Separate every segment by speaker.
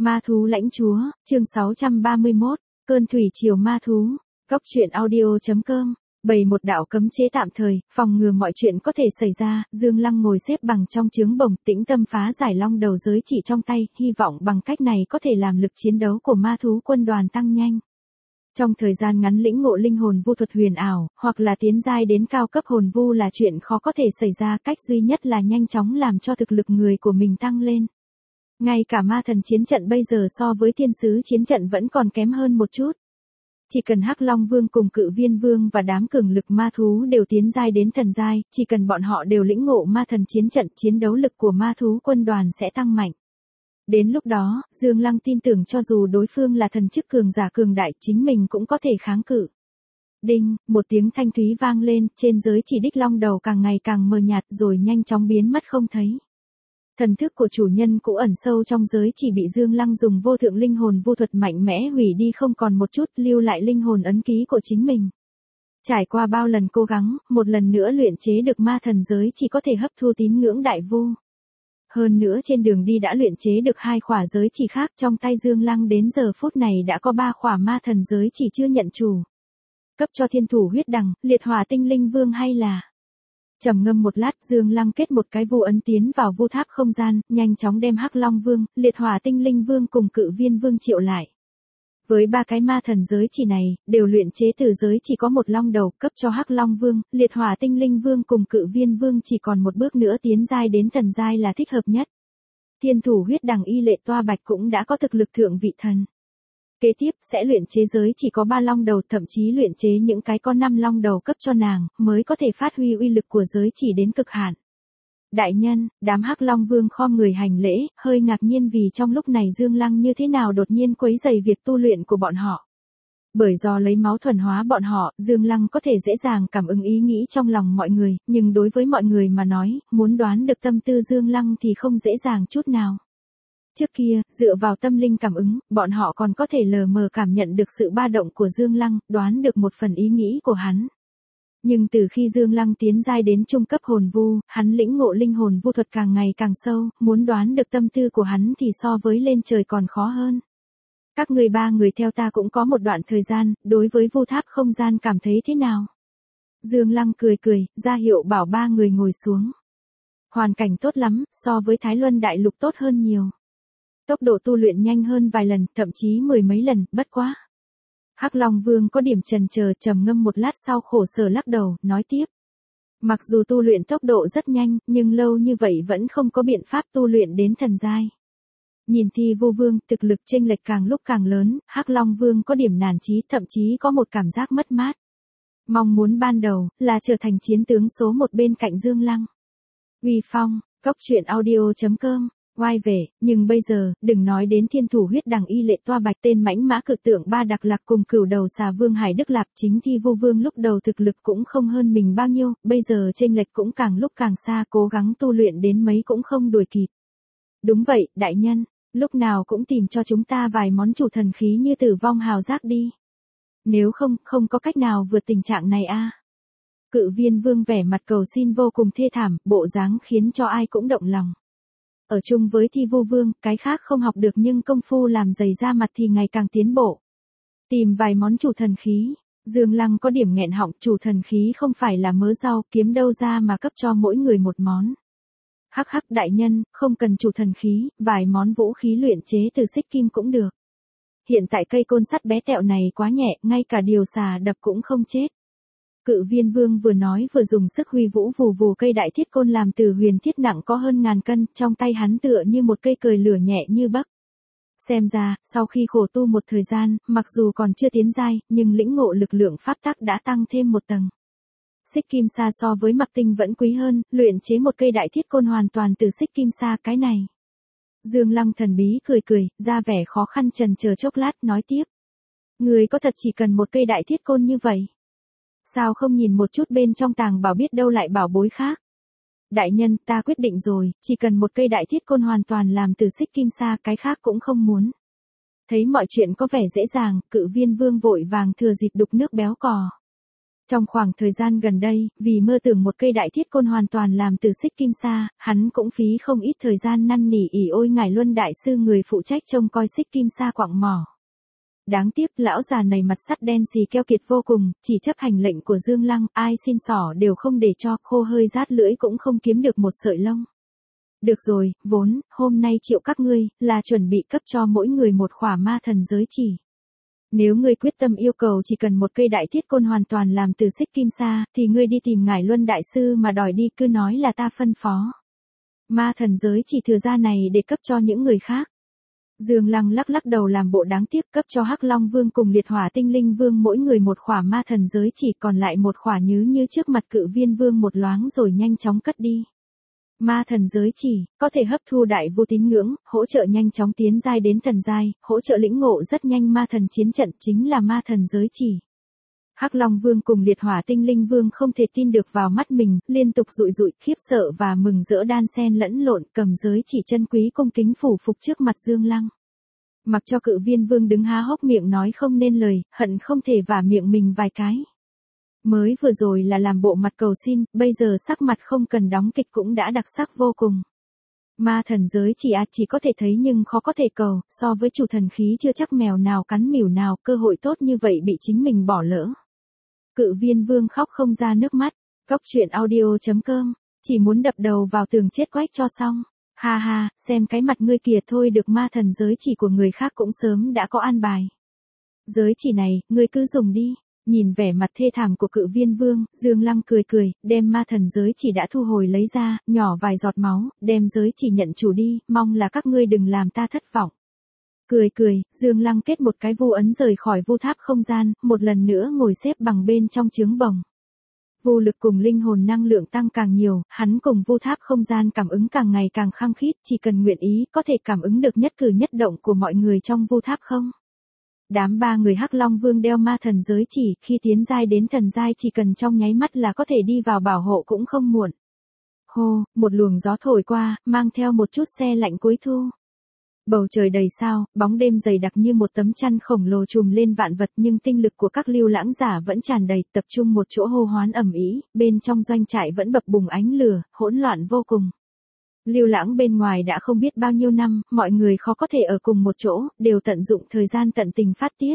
Speaker 1: Ma thú lãnh chúa, chương 631, cơn thủy triều ma thú, góc truyện audio.com, bày một đạo cấm chế tạm thời, phòng ngừa mọi chuyện có thể xảy ra, Dương Lăng ngồi xếp bằng trong trướng bồng, tĩnh tâm phá giải long đầu giới chỉ trong tay, hy vọng bằng cách này có thể làm lực chiến đấu của ma thú quân đoàn tăng nhanh. Trong thời gian ngắn lĩnh ngộ linh hồn vu thuật huyền ảo, hoặc là tiến giai đến cao cấp hồn vu là chuyện khó có thể xảy ra, cách duy nhất là nhanh chóng làm cho thực lực người của mình tăng lên. Ngay cả ma thần chiến trận bây giờ so với thiên sứ chiến trận vẫn còn kém hơn một chút. Chỉ cần Hắc Long Vương cùng Cự Viên Vương và đám cường lực ma thú đều tiến giai đến thần giai, chỉ cần bọn họ đều lĩnh ngộ ma thần chiến trận, chiến đấu lực của ma thú quân đoàn sẽ tăng mạnh. Đến lúc đó, Dương Lăng tin tưởng cho dù đối phương là thần chức cường giả cường đại, chính mình cũng có thể kháng cự. Đinh, một tiếng thanh thúy vang lên, trên giới chỉ đích long đầu càng ngày càng mờ nhạt rồi nhanh chóng biến mất không thấy. Thần thức của chủ nhân cũ ẩn sâu trong giới chỉ bị Dương Lăng dùng vô thượng linh hồn vô thuật mạnh mẽ hủy đi không còn một chút, lưu lại linh hồn ấn ký của chính mình. Trải qua bao lần cố gắng, một lần nữa luyện chế được ma thần giới chỉ có thể hấp thu tín ngưỡng đại vu. Hơn nữa trên đường đi đã luyện chế được 2 khỏa giới chỉ khác, trong tay Dương Lăng đến giờ phút này đã có 3 khỏa ma thần giới chỉ chưa nhận chủ. Cấp cho thiên thủ huyết đằng, liệt hỏa tinh linh vương hay là... Trầm ngâm một lát, Dương Lăng kết một cái vu ấn tiến vào vu tháp không gian, nhanh chóng đem Hắc Long Vương, liệt hỏa tinh linh vương cùng Cự Viên Vương triệu lại. Với 3 cái ma thần giới chỉ này, đều luyện chế từ giới chỉ có một long đầu, cấp cho Hắc Long Vương, liệt hỏa tinh linh vương cùng Cự Viên Vương chỉ còn một bước nữa tiến giai đến thần giai là thích hợp nhất. Thiên thủ huyết đằng y lệ toa bạch cũng đã có thực lực thượng vị thần. Kế tiếp sẽ luyện chế giới chỉ có 3 long đầu, thậm chí luyện chế những cái có 5 long đầu cấp cho nàng, mới có thể phát huy uy lực của giới chỉ đến cực hạn. Đại nhân, đám Hắc Long Vương khom người hành lễ, hơi ngạc nhiên vì trong lúc này Dương Lăng như thế nào đột nhiên quấy rầy việc tu luyện của bọn họ. Bởi do lấy máu thuần hóa bọn họ, Dương Lăng có thể dễ dàng cảm ứng ý nghĩ trong lòng mọi người, nhưng đối với mọi người mà nói, muốn đoán được tâm tư Dương Lăng thì không dễ dàng chút nào. Trước kia, dựa vào tâm linh cảm ứng, bọn họ còn có thể lờ mờ cảm nhận được sự ba động của Dương Lăng, đoán được một phần ý nghĩ của hắn. Nhưng từ khi Dương Lăng tiến giai đến trung cấp hồn vu, hắn lĩnh ngộ linh hồn vu thuật càng ngày càng sâu, muốn đoán được tâm tư của hắn thì so với lên trời còn khó hơn. Các người 3 người theo ta cũng có một đoạn thời gian, đối với vu tháp không gian cảm thấy thế nào? Dương Lăng cười cười, ra hiệu bảo 3 người ngồi xuống. Hoàn cảnh tốt lắm, so với Thái Luân Đại Lục tốt hơn nhiều. Tốc độ tu luyện nhanh hơn vài lần, thậm chí 10 mấy lần, bất quá. Hắc Long Vương có điểm chần chờ, trầm ngâm một lát sau khổ sở lắc đầu, nói tiếp. Mặc dù tu luyện tốc độ rất nhanh, nhưng lâu như vậy vẫn không có biện pháp tu luyện đến thần giai. Nhìn Thi Vu Vương, thực lực chênh lệch càng lúc càng lớn, Hắc Long Vương có điểm nản chí, thậm chí có một cảm giác mất mát. Mong muốn ban đầu là trở thành chiến tướng số 1 bên cạnh Dương Lăng. Uy phong, góc truyện audio.com. Quay về, nhưng bây giờ, đừng nói đến thiên thủ huyết đằng y lệ toa bạch, tên mãnh mã cực tượng 3 đặc lạc cùng cửu đầu xà vương Hải Đức Lạp, chính Thi Vu Vương lúc đầu thực lực cũng không hơn mình bao nhiêu, bây giờ chênh lệch cũng càng lúc càng xa, cố gắng tu luyện đến mấy cũng không đuổi kịp. Đúng vậy, đại nhân, lúc nào cũng tìm cho chúng ta vài món chủ thần khí như Tử Vong Hào Giác đi. Nếu không, không có cách nào vượt tình trạng này a. Cự Viên Vương vẻ mặt cầu xin vô cùng thê thảm, bộ dáng khiến cho ai cũng động lòng. Ở chung với Thi Vu Vương, cái khác không học được nhưng công phu làm dày da mặt thì ngày càng tiến bộ. Tìm vài món chủ thần khí, Dương Lăng có điểm nghẹn họng, chủ thần khí không phải là mớ rau, kiếm đâu ra mà cấp cho mỗi người một món. Hắc hắc đại nhân, không cần chủ thần khí, vài món vũ khí luyện chế từ xích kim cũng được. Hiện tại cây côn sắt bé tẹo này quá nhẹ, ngay cả điều xà đập cũng không chết. Cự Viên Vương vừa nói vừa dùng sức huy vũ vù vù cây đại thiết côn làm từ huyền thiết nặng có hơn 1000 cân, trong tay hắn tựa như một cây cời lửa nhẹ như bấc. Xem ra, sau khi khổ tu một thời gian, mặc dù còn chưa tiến giai, nhưng lĩnh ngộ lực lượng pháp tắc đã tăng thêm một tầng. Xích kim sa so với mặc tinh vẫn quý hơn, luyện chế một cây đại thiết côn hoàn toàn từ xích kim sa cái này. Dương Lăng thần bí cười cười, ra vẻ khó khăn chần chờ chốc lát, nói tiếp. Người có thật chỉ cần một cây đại thiết côn như vậy? Sao không nhìn một chút bên trong tàng bảo biết đâu lại bảo bối khác? Đại nhân, ta quyết định rồi, chỉ cần một cây đại thiết côn hoàn toàn làm từ xích kim sa, cái khác cũng không muốn. Thấy mọi chuyện có vẻ dễ dàng, Cự Viên Vương vội vàng thừa dịp đục nước béo cò. Trong khoảng thời gian gần đây, vì mơ tưởng một cây đại thiết côn hoàn toàn làm từ xích kim sa, hắn cũng phí không ít thời gian năn nỉ ỉ ôi ngài Luân đại sư người phụ trách trông coi xích kim sa quặng mỏ. Đáng tiếc lão già này mặt sắt đen xì keo kiệt vô cùng, chỉ chấp hành lệnh của Dương Lăng, ai xin xỏ đều không để cho, khô hơi rát lưỡi cũng không kiếm được một sợi lông. Được rồi, vốn, hôm nay triệu các ngươi, là chuẩn bị cấp cho mỗi người một khỏa ma thần giới chỉ. Nếu ngươi quyết tâm yêu cầu chỉ cần một cây đại thiết côn hoàn toàn làm từ xích kim sa, thì ngươi đi tìm ngài Luân đại sư mà đòi đi, cứ nói là ta phân phó. Ma thần giới chỉ thừa ra này để cấp cho những người khác. Dương Lăng lắc lắc đầu làm bộ đáng tiếc, cấp cho Hắc Long Vương cùng Liệt Hỏa Tinh Linh Vương mỗi người một khỏa ma thần giới chỉ, còn lại một khỏa như trước mặt Cự Viên Vương một loáng rồi nhanh chóng cất đi. Ma thần giới chỉ, có thể hấp thu đại vô tín ngưỡng, hỗ trợ nhanh chóng tiến giai đến thần giai, hỗ trợ lĩnh ngộ rất nhanh ma thần chiến trận, chính là ma thần giới chỉ. Hắc Long Vương cùng Liệt Hỏa Tinh Linh Vương không thể tin được vào mắt mình, liên tục rụi rụi, khiếp sợ và mừng rỡ đan xen lẫn lộn, cầm giới chỉ chân quý cung kính phủ phục trước mặt Dương Lăng. Mặc cho Cự Viên Vương đứng há hốc miệng nói không nên lời, hận không thể vả miệng mình vài cái. Mới vừa rồi là làm bộ mặt cầu xin, bây giờ sắc mặt không cần đóng kịch cũng đã đặc sắc vô cùng. Ma thần giới chỉ có thể thấy nhưng khó có thể cầu, so với chủ thần khí chưa chắc mèo nào cắn mỉu nào, cơ hội tốt như vậy bị chính mình bỏ lỡ. Cự Viên Vương khóc không ra nước mắt, Cóc Truyện Audio.com, chỉ muốn đập đầu vào tường chết quách cho xong. Ha ha, xem cái mặt ngươi kìa thôi, được ma thần giới chỉ của người khác cũng sớm đã có an bài. Giới chỉ này, ngươi cứ dùng đi. Nhìn vẻ mặt thê thảm của Cự Viên Vương, Dương Lăng cười cười, đem ma thần giới chỉ đã thu hồi lấy ra, nhỏ vài giọt máu, đem giới chỉ nhận chủ đi, mong là các ngươi đừng làm ta thất vọng. Cười cười, Dương Lăng kết một cái vu ấn rời khỏi vu tháp không gian, một lần nữa ngồi xếp bằng bên trong trướng bồng. Vô lực cùng linh hồn năng lượng tăng càng nhiều, hắn cùng vu tháp không gian cảm ứng càng ngày càng khăng khít, chỉ cần nguyện ý có thể cảm ứng được nhất cử nhất động của mọi người trong vu tháp không. Đám ba người Hắc Long Vương đeo ma thần giới chỉ, khi tiến giai đến thần giai chỉ cần trong nháy mắt là có thể đi vào bảo hộ cũng không muộn. Hô, một luồng gió thổi qua, mang theo một chút se lạnh cuối thu. Bầu trời đầy sao, bóng đêm dày đặc như một tấm chăn khổng lồ trùm lên vạn vật, nhưng tinh lực của các lưu lãng giả vẫn tràn đầy, tập trung một chỗ hô hoán ầm ĩ, bên trong doanh trại vẫn bập bùng ánh lửa, hỗn loạn vô cùng. Lưu lãng bên ngoài đã không biết bao nhiêu năm, mọi người khó có thể ở cùng một chỗ, đều tận dụng thời gian tận tình phát tiết.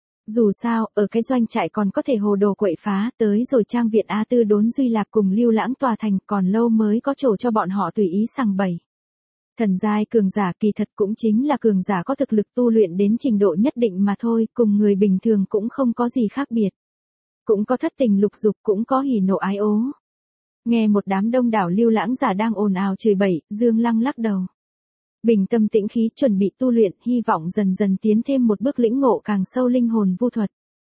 Speaker 1: Dù sao, ở cái doanh trại còn có thể hồ đồ quậy phá, tới rồi trang viện A Tư Đốn Duy Lạc cùng Lưu Lãng tòa thành, còn lâu mới có chỗ cho bọn họ tùy ý sằng bày. Thần giai cường giả kỳ thật cũng chính là cường giả có thực lực tu luyện đến trình độ nhất định mà thôi, cùng người bình thường cũng không có gì khác biệt. Cũng có thất tình lục dục, cũng có hỉ nộ ái ố. Nghe một đám đông đảo lưu lãng giả đang ồn ào chửi bậy, Dương Lăng lắc đầu. Bình tâm tĩnh khí chuẩn bị tu luyện, hy vọng dần dần tiến thêm một bước lĩnh ngộ càng sâu linh hồn vu thuật.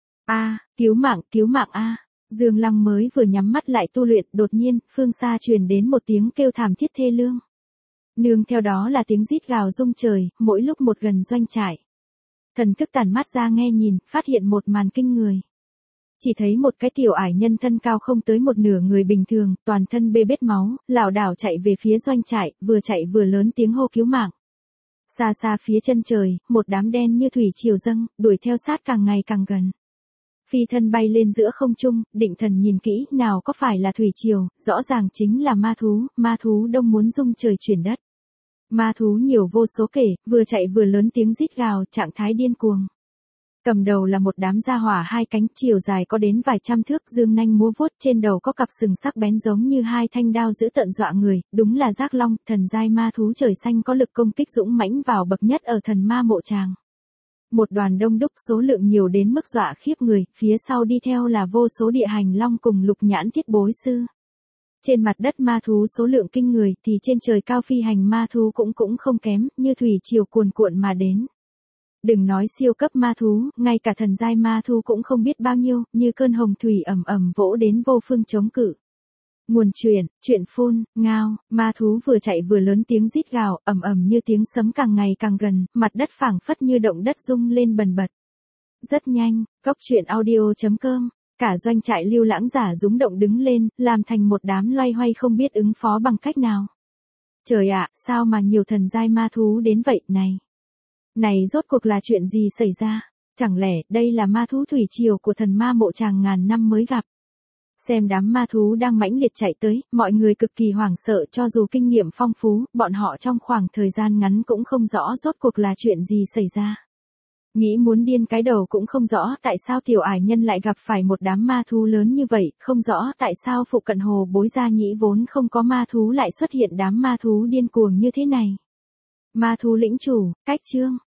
Speaker 1: Cứu mạng a. Dương Lăng mới vừa nhắm mắt lại tu luyện, đột nhiên, phương xa truyền đến một tiếng kêu thảm thiết thê lương. Nương theo đó là tiếng rít gào rung trời, mỗi lúc một gần doanh trại. Thần thức tản mắt ra nghe nhìn, phát hiện một màn kinh người. Chỉ thấy một cái tiểu ải nhân thân cao không tới một nửa người bình thường, toàn thân bê bết máu, lảo đảo chạy về phía doanh trại, vừa chạy vừa lớn tiếng hô cứu mạng. Xa xa phía chân trời, một đám đen như thủy triều dâng, đuổi theo sát càng ngày càng gần. Phi thân bay lên giữa không trung, định thần nhìn kỹ, nào có phải là thủy triều, rõ ràng chính là ma thú đông muốn rung trời chuyển đất. Ma thú nhiều vô số kể, vừa chạy vừa lớn tiếng rít gào, trạng thái điên cuồng. Cầm đầu là một đám gia hỏa hai cánh, chiều dài có đến vài trăm thước, dương nanh múa vuốt, trên đầu có cặp sừng sắc bén giống như hai thanh đao dữ tợn dọa người, đúng là Giác Long, thần giai ma thú trời xanh có lực công kích dũng mãnh vào bậc nhất ở thần ma mộ tràng. Một đoàn đông đúc, số lượng nhiều đến mức dọa khiếp người, phía sau đi theo là vô số địa hành long cùng lục nhãn thiết bối sư. Trên mặt đất ma thú số lượng kinh người, thì trên trời cao phi hành ma thú cũng không kém, như thủy triều cuồn cuộn mà đến. Đừng nói siêu cấp ma thú, ngay cả thần giai ma thú cũng không biết bao nhiêu, như cơn hồng thủy ầm ầm vỗ đến vô phương chống cự. Nguồn chuyện phun, ngao, ma thú vừa chạy vừa lớn tiếng rít gào, ầm ầm như tiếng sấm càng ngày càng gần, mặt đất phảng phất như động đất rung lên bần bật. Rất nhanh, Cóc Truyện Audio.com, cả doanh trại lưu lãng giả rúng động đứng lên, làm thành một đám loay hoay không biết ứng phó bằng cách nào. Trời ạ, sao mà nhiều thần giai ma thú đến vậy này? Này rốt cuộc là chuyện gì xảy ra? Chẳng lẽ đây là ma thú thủy triều của thần ma mộ tràng ngàn năm mới gặp? Xem đám ma thú đang mãnh liệt chạy tới, mọi người cực kỳ hoảng sợ, cho dù kinh nghiệm phong phú, bọn họ trong khoảng thời gian ngắn cũng không rõ rốt cuộc là chuyện gì xảy ra. Nghĩ muốn điên cái đầu cũng không rõ tại sao tiểu ải nhân lại gặp phải một đám ma thú lớn như vậy, không rõ tại sao phụ cận hồ Bối Gia Nhĩ vốn không có ma thú lại xuất hiện đám ma thú điên cuồng như thế này. Ma thú lĩnh chủ, cách chương.